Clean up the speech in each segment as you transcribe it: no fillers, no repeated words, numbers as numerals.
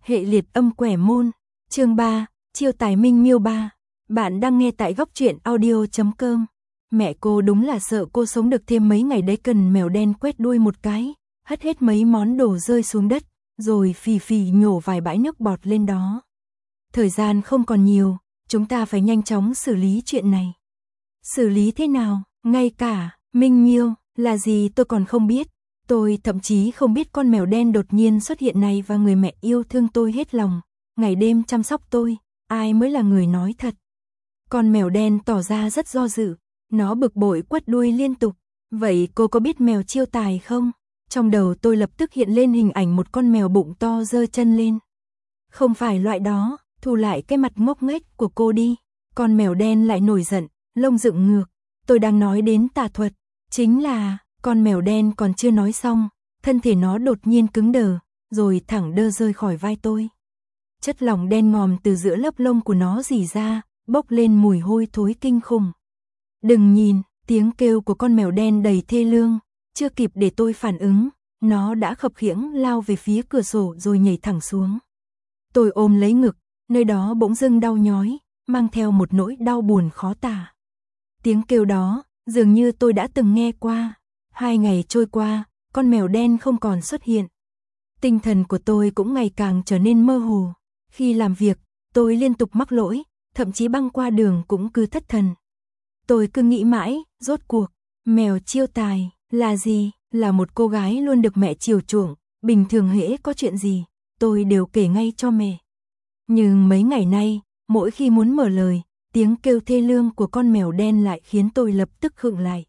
Hệ liệt âm quẻ môn. Chương 3, chiêu tài minh miêu 3. Bạn đang nghe tại góc truyện audio.com. Mẹ cô đúng là sợ cô sống được thêm mấy ngày đấy, cần mèo đen quét đuôi một cái, hất hết mấy món đồ rơi xuống đất, rồi phì phì nhổ vài bãi nước bọt lên đó. Thời gian không còn nhiều, chúng ta phải nhanh chóng xử lý chuyện này. Xử lý thế nào? Ngay cả minh miêu là gì tôi còn không biết. Tôi thậm chí không biết con mèo đen đột nhiên xuất hiện này và người mẹ yêu thương tôi hết lòng, ngày đêm chăm sóc tôi, ai mới là người nói thật. Con mèo đen tỏ ra rất do dự, nó bực bội quất đuôi liên tục. Vậy cô có biết mèo chiêu tài không? Trong đầu tôi lập tức hiện lên hình ảnh một con mèo bụng to giơ chân lên. Không phải loại đó, thu lại cái mặt ngốc nghếch của cô đi. Con mèo đen lại nổi giận, lông dựng ngược. Tôi đang nói đến tà thuật, chính là... Con mèo đen còn chưa nói xong, thân thể nó đột nhiên cứng đờ, rồi thẳng đơ rơi khỏi vai tôi. Chất lỏng đen ngòm từ giữa lớp lông của nó rỉ ra, bốc lên mùi hôi thối kinh khủng. Đừng nhìn, tiếng kêu của con mèo đen đầy thê lương, chưa kịp để tôi phản ứng, nó đã khập khiễng lao về phía cửa sổ rồi nhảy thẳng xuống. Tôi ôm lấy ngực, nơi đó bỗng dưng đau nhói, mang theo một nỗi đau buồn khó tả. Tiếng kêu đó, dường như tôi đã từng nghe qua. 2 ngày trôi qua, con mèo đen không còn xuất hiện. Tinh thần của tôi cũng ngày càng trở nên mơ hồ. Khi làm việc, tôi liên tục mắc lỗi, thậm chí băng qua đường cũng cứ thất thần. Tôi cứ nghĩ mãi, rốt cuộc, mèo chiêu tài là gì? Là một cô gái luôn được mẹ chiều chuộng, bình thường hễ có chuyện gì, tôi đều kể ngay cho mẹ. Nhưng mấy ngày nay, mỗi khi muốn mở lời, tiếng kêu thê lương của con mèo đen lại khiến tôi lập tức khựng lại.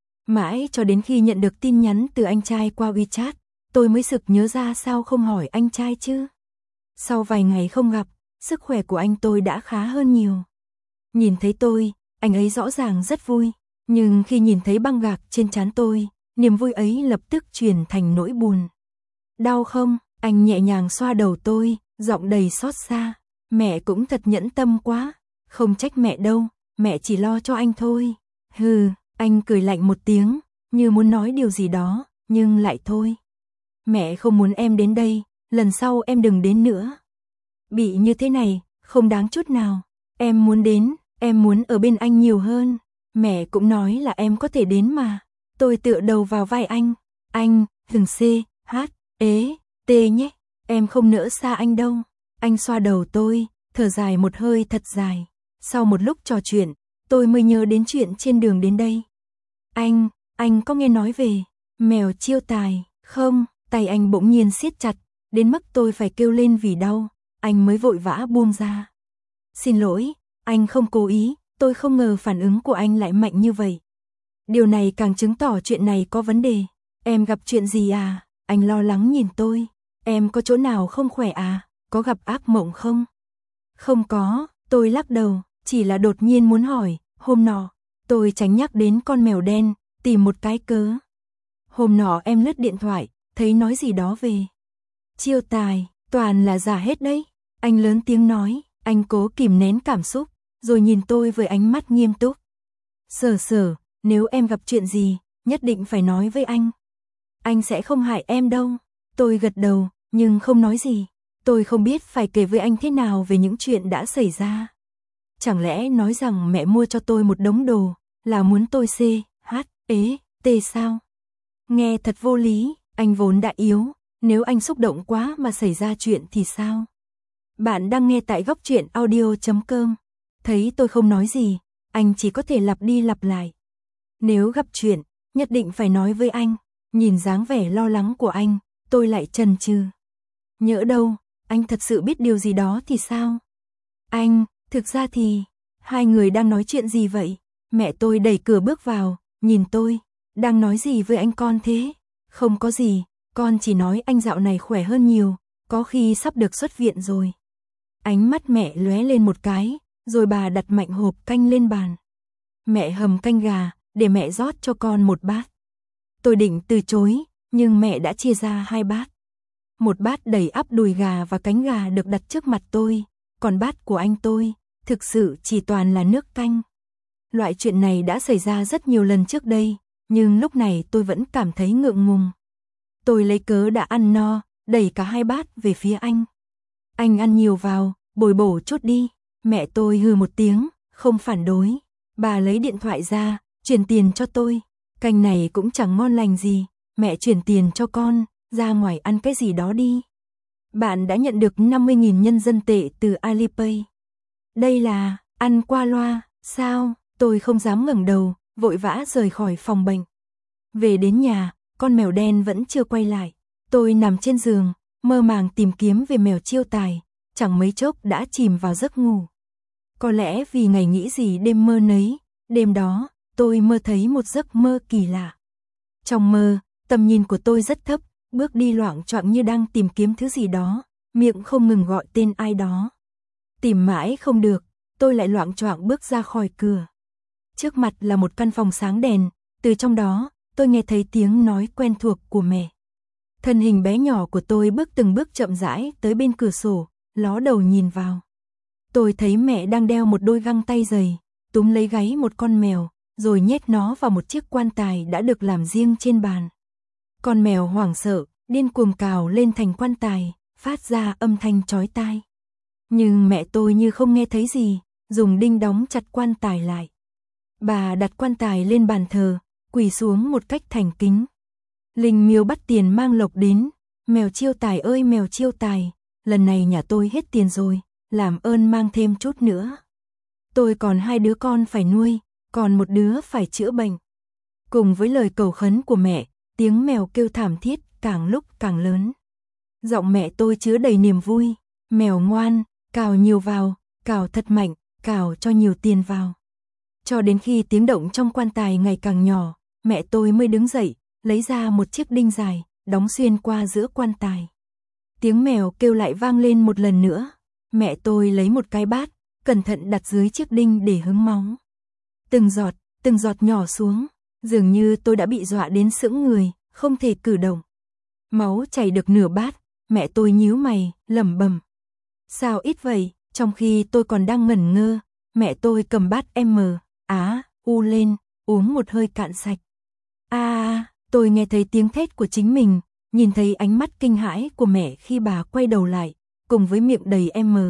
Mãi cho đến khi nhận được tin nhắn từ anh trai qua WeChat, tôi mới sực nhớ ra sao không hỏi anh trai chứ. Sau vài ngày không gặp, sức khỏe của anh tôi đã khá hơn nhiều. Nhìn thấy tôi, anh ấy rõ ràng rất vui, nhưng khi nhìn thấy băng gạc trên trán tôi, niềm vui ấy lập tức chuyển thành nỗi buồn. Đau không? Anh nhẹ nhàng xoa đầu tôi, giọng đầy xót xa. Mẹ cũng thật nhẫn tâm quá, không trách mẹ đâu, mẹ chỉ lo cho anh thôi. Hừ. Anh cười lạnh một tiếng, như muốn nói điều gì đó, nhưng lại thôi. Mẹ không muốn em đến đây, lần sau em đừng đến nữa. Bị như thế này, không đáng chút nào. Em muốn đến, em muốn ở bên anh nhiều hơn. Mẹ cũng nói là em có thể đến mà. Tôi tựa đầu vào vai anh. Anh, đừng C, H, ế, T nhé. Em không nỡ xa anh đâu. Anh xoa đầu tôi, thở dài một hơi thật dài. Sau một lúc trò chuyện, tôi mới nhớ đến chuyện trên đường đến đây. Anh có nghe nói về mèo chiêu tài không? Tay anh bỗng nhiên siết chặt, đến mức tôi phải kêu lên vì đau, anh mới vội vã buông ra. Xin lỗi, anh không cố ý, tôi không ngờ phản ứng của anh lại mạnh như vậy. Điều này càng chứng tỏ chuyện này có vấn đề. Em gặp chuyện gì à? Anh lo lắng nhìn tôi. Em có chỗ nào không khỏe à? Có gặp ác mộng không? Không có, tôi lắc đầu. Chỉ là đột nhiên muốn hỏi, hôm nọ, tôi tránh nhắc đến con mèo đen, tìm một cái cớ. Hôm nọ em lướt điện thoại, thấy nói gì đó về chiêu tài, toàn là giả hết đấy. Anh lớn tiếng nói, anh cố kìm nén cảm xúc, rồi nhìn tôi với ánh mắt nghiêm túc. Sở, nếu em gặp chuyện gì, nhất định phải nói với anh. Anh sẽ không hại em đâu. Tôi gật đầu, nhưng không nói gì. Tôi không biết phải kể với anh thế nào về những chuyện đã xảy ra. Chẳng lẽ nói rằng mẹ mua cho tôi một đống đồ, là muốn tôi C, H, ế, T sao? Nghe thật vô lý, anh vốn đã yếu, nếu anh xúc động quá mà xảy ra chuyện thì sao? Bạn đang nghe tại góc truyện audio.com. Thấy tôi không nói gì, anh chỉ có thể lặp đi lặp lại. Nếu gặp chuyện, nhất định phải nói với anh. Nhìn dáng vẻ lo lắng của anh, tôi lại chần chừ. Nhỡ đâu, anh thật sự biết điều gì đó thì sao? Anh... Thực ra thì, hai người đang nói chuyện gì vậy? Mẹ tôi đẩy cửa bước vào, nhìn tôi, đang nói gì với anh con thế? Không có gì, con chỉ nói anh dạo này khỏe hơn nhiều, có khi sắp được xuất viện rồi. Ánh mắt mẹ lóe lên một cái, rồi bà đặt mạnh hộp canh lên bàn. Mẹ hầm canh gà, để mẹ rót cho con một bát. Tôi định từ chối, nhưng mẹ đã chia ra 2 bát. Một bát đầy ắp đùi gà và cánh gà được đặt trước mặt tôi. Còn bát của anh tôi, thực sự chỉ toàn là nước canh. Loại chuyện này đã xảy ra rất nhiều lần trước đây, nhưng lúc này tôi vẫn cảm thấy ngượng ngùng. Tôi lấy cớ đã ăn no, đẩy cả 2 bát về phía anh. Anh ăn nhiều vào, bồi bổ chút đi. Mẹ tôi hừ một tiếng, không phản đối. Bà lấy điện thoại ra, chuyển tiền cho tôi. Canh này cũng chẳng ngon lành gì, mẹ chuyển tiền cho con, ra ngoài ăn cái gì đó đi. Bạn đã nhận được 50.000 nhân dân tệ từ Alipay. Đây là, ăn qua loa, sao? Tôi không dám ngẩng đầu, vội vã rời khỏi phòng bệnh. Về đến nhà, con mèo đen vẫn chưa quay lại. Tôi nằm trên giường, mơ màng tìm kiếm về mèo Chiêu Tài, chẳng mấy chốc đã chìm vào giấc ngủ. Có lẽ vì ngày nghĩ gì đêm mơ nấy, đêm đó, tôi mơ thấy một giấc mơ kỳ lạ. Trong mơ, tầm nhìn của tôi rất thấp, bước đi loạng choạng như đang tìm kiếm thứ gì đó, miệng không ngừng gọi tên ai đó. Tìm mãi không được, tôi lại loạng choạng bước ra khỏi cửa. Trước mặt là một căn phòng sáng đèn, từ trong đó, tôi nghe thấy tiếng nói quen thuộc của mẹ. Thân hình bé nhỏ của tôi bước từng bước chậm rãi tới bên cửa sổ, ló đầu nhìn vào. Tôi thấy mẹ đang đeo một đôi găng tay dày, túm lấy gáy một con mèo, rồi nhét nó vào một chiếc quan tài đã được làm riêng trên bàn. Con mèo hoảng sợ, điên cuồng cào lên thành quan tài, phát ra âm thanh chói tai. Nhưng mẹ tôi như không nghe thấy gì, dùng đinh đóng chặt quan tài lại. Bà đặt quan tài lên bàn thờ, quỳ xuống một cách thành kính. Linh miêu bắt tiền mang lộc đến, mèo Chiêu Tài ơi mèo Chiêu Tài, lần này nhà tôi hết tiền rồi, làm ơn mang thêm chút nữa. Tôi còn 2 đứa con phải nuôi, còn một đứa phải chữa bệnh. Cùng với lời cầu khấn của mẹ, tiếng mèo kêu thảm thiết càng lúc càng lớn. Giọng mẹ tôi chứa đầy niềm vui, mèo ngoan, cào nhiều vào, cào thật mạnh, cào cho nhiều tiền vào. Cho đến khi tiếng động trong quan tài ngày càng nhỏ, mẹ tôi mới đứng dậy, lấy ra một chiếc đinh dài, đóng xuyên qua giữa quan tài. Tiếng mèo kêu lại vang lên một lần nữa. Mẹ tôi lấy một cái bát, cẩn thận đặt dưới chiếc đinh để hứng máu. Từng giọt nhỏ xuống, dường như tôi đã bị dọa đến sững người, không thể cử động. Máu chảy được nửa bát, mẹ tôi nhíu mày, lẩm bẩm. Sao ít vậy? Trong khi tôi còn đang ngẩn ngơ, mẹ tôi cầm bát U lên, uống một hơi cạn sạch. Tôi nghe thấy tiếng thét của chính mình, nhìn thấy ánh mắt kinh hãi của mẹ khi bà quay đầu lại, cùng với miệng đầy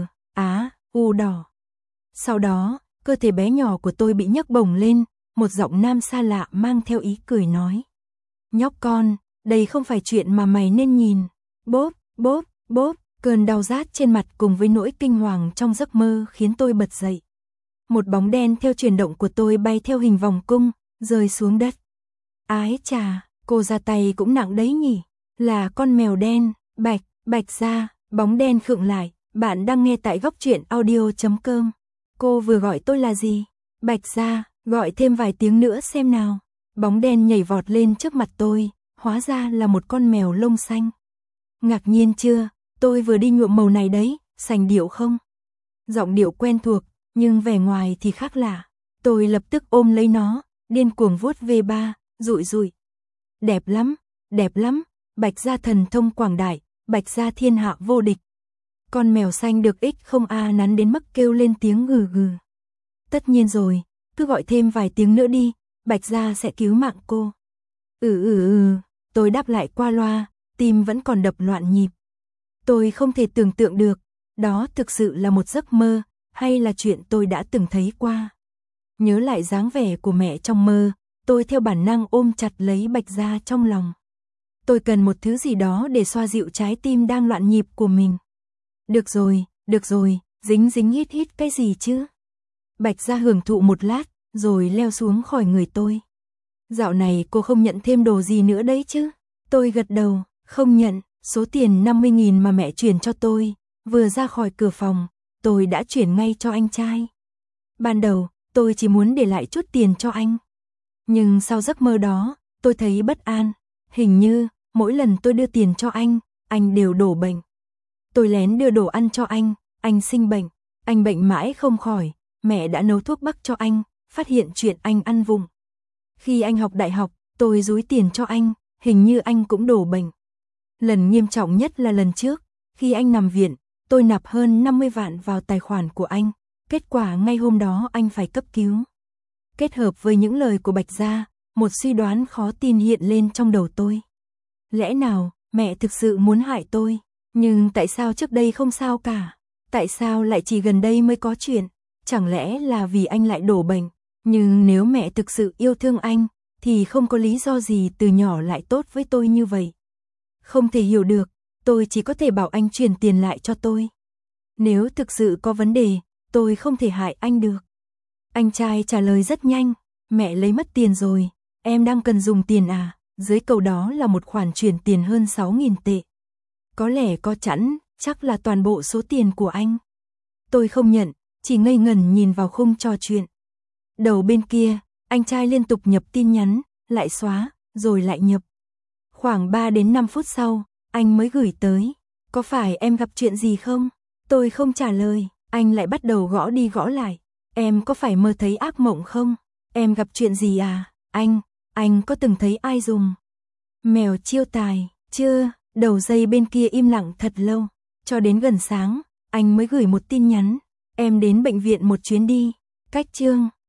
U đỏ. Sau đó, cơ thể bé nhỏ của tôi bị nhấc bổng lên, một giọng nam xa lạ mang theo ý cười nói. Nhóc con, đây không phải chuyện mà mày nên nhìn. Bốp, bốp, bốp, cơn đau rát trên mặt cùng với nỗi kinh hoàng trong giấc mơ khiến tôi bật dậy. Một bóng đen theo chuyển động của tôi bay theo hình vòng cung, rơi xuống đất. Ái chà, cô ra tay cũng nặng đấy nhỉ. Là con mèo đen, Bạch Gia. Bóng đen khựng lại, bạn đang nghe tại góc truyện audio.com. Cô vừa gọi tôi là gì? Bạch Gia, gọi thêm vài tiếng nữa xem nào. Bóng đen nhảy vọt lên trước mặt tôi, hóa ra là một con mèo lông xanh. Ngạc nhiên chưa, tôi vừa đi nhuộm màu này đấy, sành điệu không? Giọng điệu quen thuộc, nhưng vẻ ngoài thì khác lạ. Tôi lập tức ôm lấy nó, điên cuồng vuốt về rụi. Đẹp lắm, Bạch Gia thần thông quảng đại, Bạch Gia thiên hạ vô địch. Con mèo xanh được không nắn đến mức kêu lên tiếng gừ gừ. Tất nhiên rồi, cứ gọi thêm vài tiếng nữa đi, Bạch Gia sẽ cứu mạng cô. Tôi đáp lại qua loa, tim vẫn còn đập loạn nhịp. Tôi không thể tưởng tượng được, đó thực sự là một giấc mơ, hay là chuyện tôi đã từng thấy qua. Nhớ lại dáng vẻ của mẹ trong mơ, tôi theo bản năng ôm chặt lấy Bạch Gia trong lòng. Tôi cần một thứ gì đó để xoa dịu trái tim đang loạn nhịp của mình. Được rồi, dính hít cái gì chứ? Bạch Gia hưởng thụ một lát, rồi leo xuống khỏi người tôi. Dạo này cô không nhận thêm đồ gì nữa đấy chứ? Tôi gật đầu, không nhận, số tiền 50.000 mà mẹ chuyển cho tôi, vừa ra khỏi cửa phòng, tôi đã chuyển ngay cho anh trai. Ban đầu, tôi chỉ muốn để lại chút tiền cho anh. Nhưng sau giấc mơ đó, tôi thấy bất an, hình như, mỗi lần tôi đưa tiền cho anh đều đổ bệnh. Tôi lén đưa đồ ăn cho anh sinh bệnh, anh bệnh mãi không khỏi, mẹ đã nấu thuốc bắc cho anh, phát hiện chuyện anh ăn vụng. Khi anh học đại học, tôi dúi tiền cho anh, hình như anh cũng đổ bệnh. Lần nghiêm trọng nhất là lần trước, khi anh nằm viện, tôi nạp hơn 50 vạn vào tài khoản của anh, kết quả ngay hôm đó anh phải cấp cứu. Kết hợp với những lời của Bạch Gia, một suy đoán khó tin hiện lên trong đầu tôi. Lẽ nào, mẹ thực sự muốn hại tôi? Nhưng tại sao trước đây không sao cả? Tại sao lại chỉ gần đây mới có chuyện? Chẳng lẽ là vì anh lại đổ bệnh? Nhưng nếu mẹ thực sự yêu thương anh, thì không có lý do gì từ nhỏ lại tốt với tôi như vậy. Không thể hiểu được, tôi chỉ có thể bảo anh chuyển tiền lại cho tôi. Nếu thực sự có vấn đề, tôi không thể hại anh được. Anh trai trả lời rất nhanh, mẹ lấy mất tiền rồi, em đang cần dùng tiền à? Dưới câu đó là một khoản chuyển tiền hơn 6.000 tệ. Có lẽ có chẵn, chắc là toàn bộ số tiền của anh. Tôi không nhận, chỉ ngây ngẩn nhìn vào khung trò chuyện. Đầu bên kia, anh trai liên tục nhập tin nhắn, lại xóa, rồi lại nhập. Khoảng 3 đến 5 phút sau, anh mới gửi tới. Có phải em gặp chuyện gì không? Tôi không trả lời, anh lại bắt đầu gõ đi gõ lại. Em có phải mơ thấy ác mộng không? Em gặp chuyện gì à? Anh có từng thấy ai dùng mèo chiêu tài, chưa? Đầu dây bên kia im lặng thật lâu. Cho đến gần sáng, anh mới gửi một tin nhắn. Em đến bệnh viện một chuyến đi. Cách chương